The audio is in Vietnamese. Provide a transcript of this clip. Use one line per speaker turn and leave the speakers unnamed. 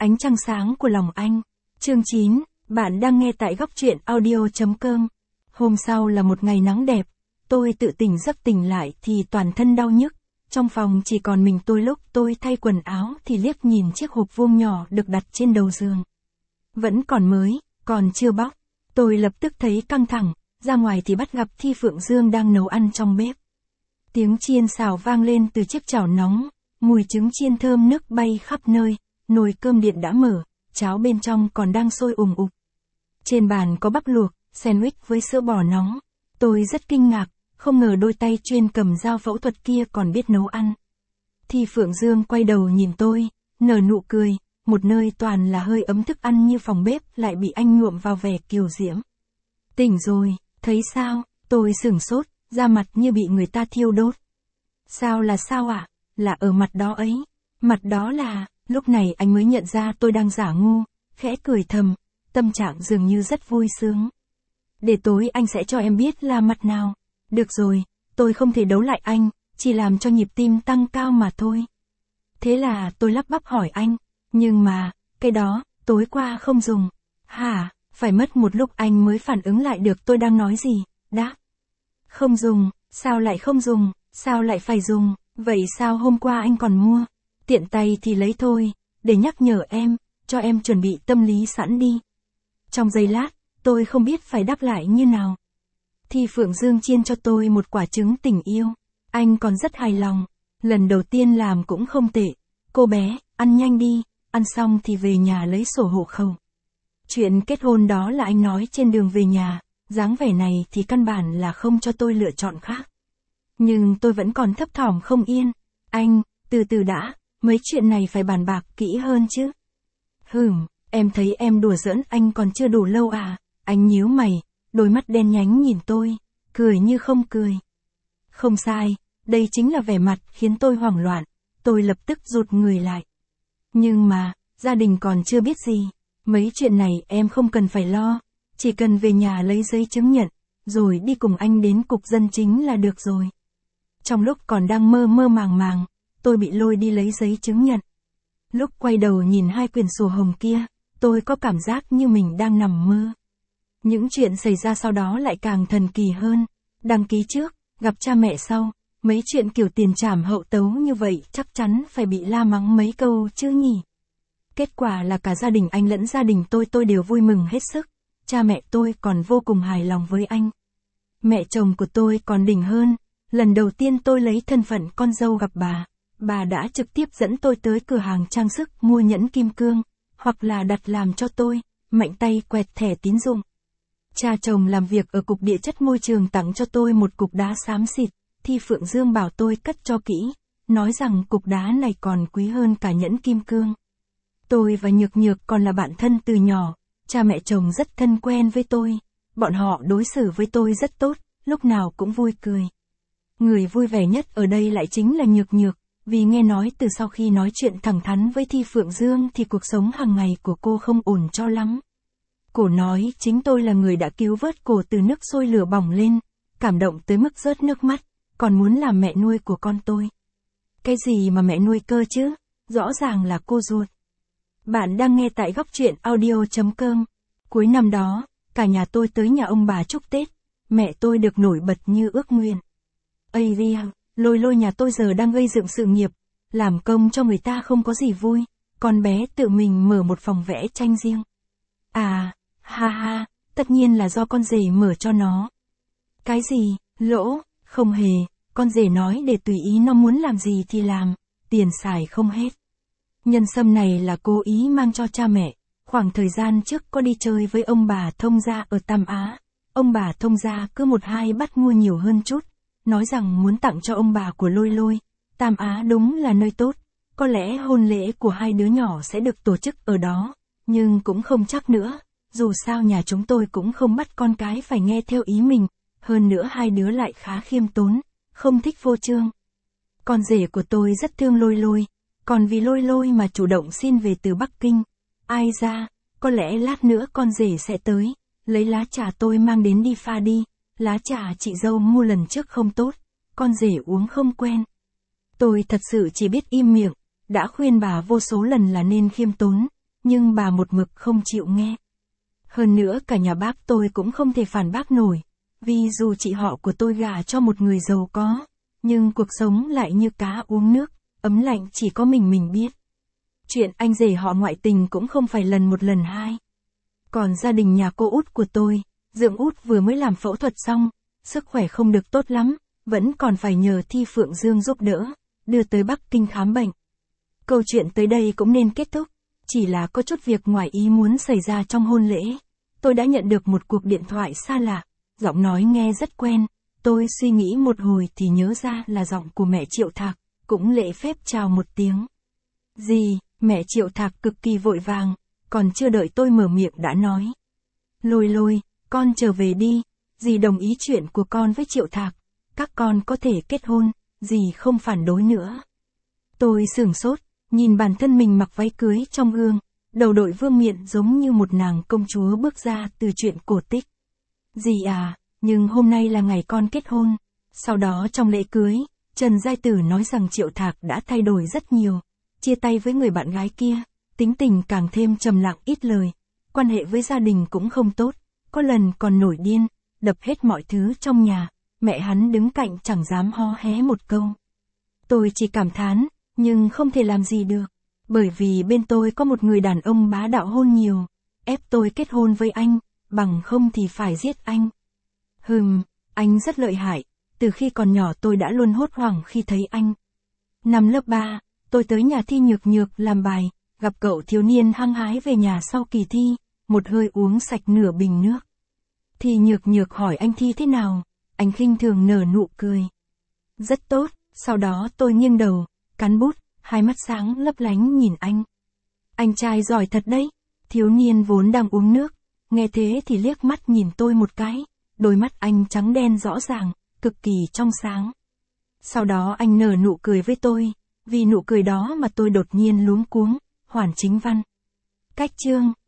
Ánh trăng sáng của lòng anh. Chương 9, bạn đang nghe tại góc truyện audio.com. Hôm sau là một ngày nắng đẹp, tôi tự tỉnh lại thì toàn thân đau nhức, trong phòng chỉ còn mình tôi. Lúc tôi thay quần áo thì liếc nhìn chiếc hộp vuông nhỏ được đặt trên đầu giường. Vẫn còn mới, còn chưa bóc. Tôi lập tức thấy căng thẳng, ra ngoài thì bắt gặp Thi Phượng Dương đang nấu ăn trong bếp. Tiếng chiên xào vang lên từ chiếc chảo nóng, mùi trứng chiên thơm nức bay khắp nơi, nồi cơm điện đã mở, cháo bên trong còn đang sôi ùm ụp. Trên bàn có bắp luộc, sandwich với sữa bò nóng. Tôi rất kinh ngạc, không ngờ đôi tay chuyên cầm dao phẫu thuật kia còn biết nấu ăn. Thi Phượng Dương quay đầu nhìn tôi, nở nụ cười, một nơi toàn là hơi ấm thức ăn như phòng bếp lại bị anh nhuộm vào vẻ kiều diễm. Tỉnh rồi, thấy sao? Tôi sửng sốt, da mặt như bị người ta thiêu đốt. Sao là sao ạ? Là ở mặt đó ấy. Mặt đó là, lúc này anh mới nhận ra tôi đang giả ngu, khẽ cười thầm, tâm trạng dường như rất vui sướng. Để tối anh sẽ cho em biết là mặt nào. Được rồi, tôi không thể đấu lại anh, chỉ làm cho nhịp tim tăng cao mà thôi. Thế là tôi lắp bắp hỏi anh, nhưng mà, cái đó, tối qua không dùng. Hả? Phải mất một lúc anh mới phản ứng lại được tôi đang nói gì. Đáp. Không dùng, sao lại không dùng, sao lại phải dùng, vậy sao hôm qua anh còn mua? Tiện tay thì lấy thôi, để nhắc nhở em, cho em chuẩn bị tâm lý sẵn đi. Trong giây lát, tôi không biết phải đáp lại như nào. Thi Phượng Dương chiên cho tôi một quả trứng tình yêu. Anh còn rất hài lòng. Lần đầu tiên làm cũng không tệ. Cô bé, ăn nhanh đi, ăn xong thì về nhà lấy sổ hộ khẩu. Chuyện kết hôn đó là anh nói trên đường về nhà, dáng vẻ này thì căn bản là không cho tôi lựa chọn khác. Nhưng tôi vẫn còn thấp thỏm không yên. Anh, từ từ đã, mấy chuyện này phải bàn bạc kỹ hơn chứ. Em thấy em đùa giỡn anh còn chưa đủ lâu à? Anh nhíu mày, đôi mắt đen nhánh nhìn tôi, cười như không cười. Không sai, đây chính là vẻ mặt khiến tôi hoảng loạn, tôi lập tức rụt người lại. Nhưng mà, gia đình còn chưa biết gì, mấy chuyện này em không cần phải lo, chỉ cần về nhà lấy giấy chứng nhận, rồi đi cùng anh đến cục dân chính là được rồi. Trong lúc còn đang mơ mơ màng màng, tôi bị lôi đi lấy giấy chứng nhận. Lúc quay đầu nhìn hai quyển sổ hồng kia, tôi có cảm giác như mình đang nằm mơ. Những chuyện xảy ra sau đó lại càng thần kỳ hơn. Đăng ký trước, gặp cha mẹ sau, mấy chuyện kiểu tiền trảm hậu tấu như vậy chắc chắn phải bị la mắng mấy câu chứ nhỉ. Kết quả là cả gia đình anh lẫn gia đình tôi đều vui mừng hết sức. Cha mẹ tôi còn vô cùng hài lòng với anh. Mẹ chồng của tôi còn đỉnh hơn. Lần đầu tiên tôi lấy thân phận con dâu gặp bà đã trực tiếp dẫn tôi tới cửa hàng trang sức mua nhẫn kim cương, hoặc là đặt làm cho tôi, mạnh tay quẹt thẻ tín dụng. Cha chồng làm việc ở cục địa chất môi trường tặng cho tôi một cục đá xám xịt, Thi Phượng Dương bảo tôi cất cho kỹ, nói rằng cục đá này còn quý hơn cả nhẫn kim cương. Tôi và Nhược Nhược còn là bạn thân từ nhỏ, cha mẹ chồng rất thân quen với tôi, bọn họ đối xử với tôi rất tốt, lúc nào cũng vui cười. Người vui vẻ nhất ở đây lại chính là Nhược Nhược, vì nghe nói từ sau khi nói chuyện thẳng thắn với Thi Phượng Dương thì cuộc sống hàng ngày của cô không ổn cho lắm. Cô nói chính tôi là người đã cứu vớt cô từ nước sôi lửa bỏng lên, cảm động tới mức rớt nước mắt, còn muốn làm mẹ nuôi của con tôi. Cái gì mà mẹ nuôi cơ chứ, rõ ràng là cô ruột. Bạn đang nghe tại góc truyện audio.com. Cuối năm đó, cả nhà tôi tới nhà ông bà chúc Tết, mẹ tôi được nổi bật như ước nguyện. Ây da, lôi nhà tôi giờ đang gây dựng sự nghiệp, làm công cho người ta không có gì vui, con bé tự mình mở một phòng vẽ tranh riêng. À, ha, tất nhiên là do con rể mở cho nó. Cái gì, lỗ, không hề, con rể nói để tùy ý nó muốn làm gì thì làm, tiền xài không hết. Nhân sâm này là cố ý mang cho cha mẹ, khoảng thời gian trước có đi chơi với ông bà thông gia ở Tam Á, ông bà thông gia cứ 1-2 bắt mua nhiều hơn chút, nói rằng muốn tặng cho ông bà của lôi, Tam Á đúng là nơi tốt, có lẽ hôn lễ của hai đứa nhỏ sẽ được tổ chức ở đó, nhưng cũng không chắc nữa, dù sao nhà chúng tôi cũng không bắt con cái phải nghe theo ý mình, hơn nữa hai đứa lại khá khiêm tốn, không thích phô trương. Con rể của tôi rất thương lôi, còn vì lôi mà chủ động xin về từ Bắc Kinh. Ai ra, có lẽ lát nữa con rể sẽ tới, lấy lá trà tôi mang đến đi pha đi, lá trà chị dâu mua lần trước không tốt, con rể uống không quen. Tôi thật sự chỉ biết im miệng, đã khuyên bà vô số lần là nên khiêm tốn, nhưng bà một mực không chịu nghe. Hơn nữa cả nhà bác tôi cũng không thể phản bác nổi, vì dù chị họ của tôi gả cho một người giàu có, nhưng cuộc sống lại như cá uống nước, ấm lạnh chỉ có mình biết. Chuyện anh rể họ ngoại tình cũng không phải lần một lần hai. Còn gia đình nhà cô út của tôi, dượng út vừa mới làm phẫu thuật xong, sức khỏe không được tốt lắm, vẫn còn phải nhờ Thi Phượng Dương giúp đỡ, đưa tới Bắc Kinh khám bệnh. Câu chuyện tới đây cũng nên kết thúc, chỉ là có chút việc ngoài ý muốn xảy ra trong hôn lễ. Tôi đã nhận được một cuộc điện thoại xa lạ, giọng nói nghe rất quen, tôi suy nghĩ một hồi thì nhớ ra là giọng của mẹ Triệu Thạc, cũng lễ phép chào một tiếng. Dì, mẹ Triệu Thạc cực kỳ vội vàng, còn chưa đợi tôi mở miệng đã nói. Lôi, con trở về đi, dì đồng ý chuyện của con với Triệu Thạc, các con có thể kết hôn, dì không phản đối nữa. Tôi sửng sốt, nhìn bản thân mình mặc váy cưới trong gương, đầu đội vương miện giống như một nàng công chúa bước ra từ truyện cổ tích. Dì à, nhưng hôm nay là ngày con kết hôn. Sau đó trong lễ cưới, Trần Giai Tử nói rằng Triệu Thạc đã thay đổi rất nhiều, chia tay với người bạn gái kia, tính tình càng thêm trầm lặng ít lời, quan hệ với gia đình cũng không tốt, có lần còn nổi điên, đập hết mọi thứ trong nhà, mẹ hắn đứng cạnh chẳng dám ho hé một câu. Tôi chỉ cảm thán, nhưng không thể làm gì được, bởi vì bên tôi có một người đàn ông bá đạo hôn nhiều, ép tôi kết hôn với anh, bằng không thì phải giết anh. Anh rất lợi hại, từ khi còn nhỏ tôi đã luôn hốt hoảng khi thấy anh. Năm lớp 3, tôi tới nhà Thi Nhược làm bài, gặp cậu thiếu niên hăng hái về nhà sau kỳ thi, một hơi uống sạch nửa bình nước. Thi Nhược hỏi anh thi thế nào, anh khinh thường nở nụ cười. Rất tốt, sau đó tôi nghiêng đầu, cắn bút, hai mắt sáng lấp lánh nhìn anh. Anh trai giỏi thật đấy, thiếu niên vốn đang uống nước, nghe thế thì liếc mắt nhìn tôi một cái, đôi mắt anh trắng đen rõ ràng, cực kỳ trong sáng. Sau đó anh nở nụ cười với tôi, vì nụ cười đó mà tôi đột nhiên luống cuống, Hoàn Chính Văn. Cách chương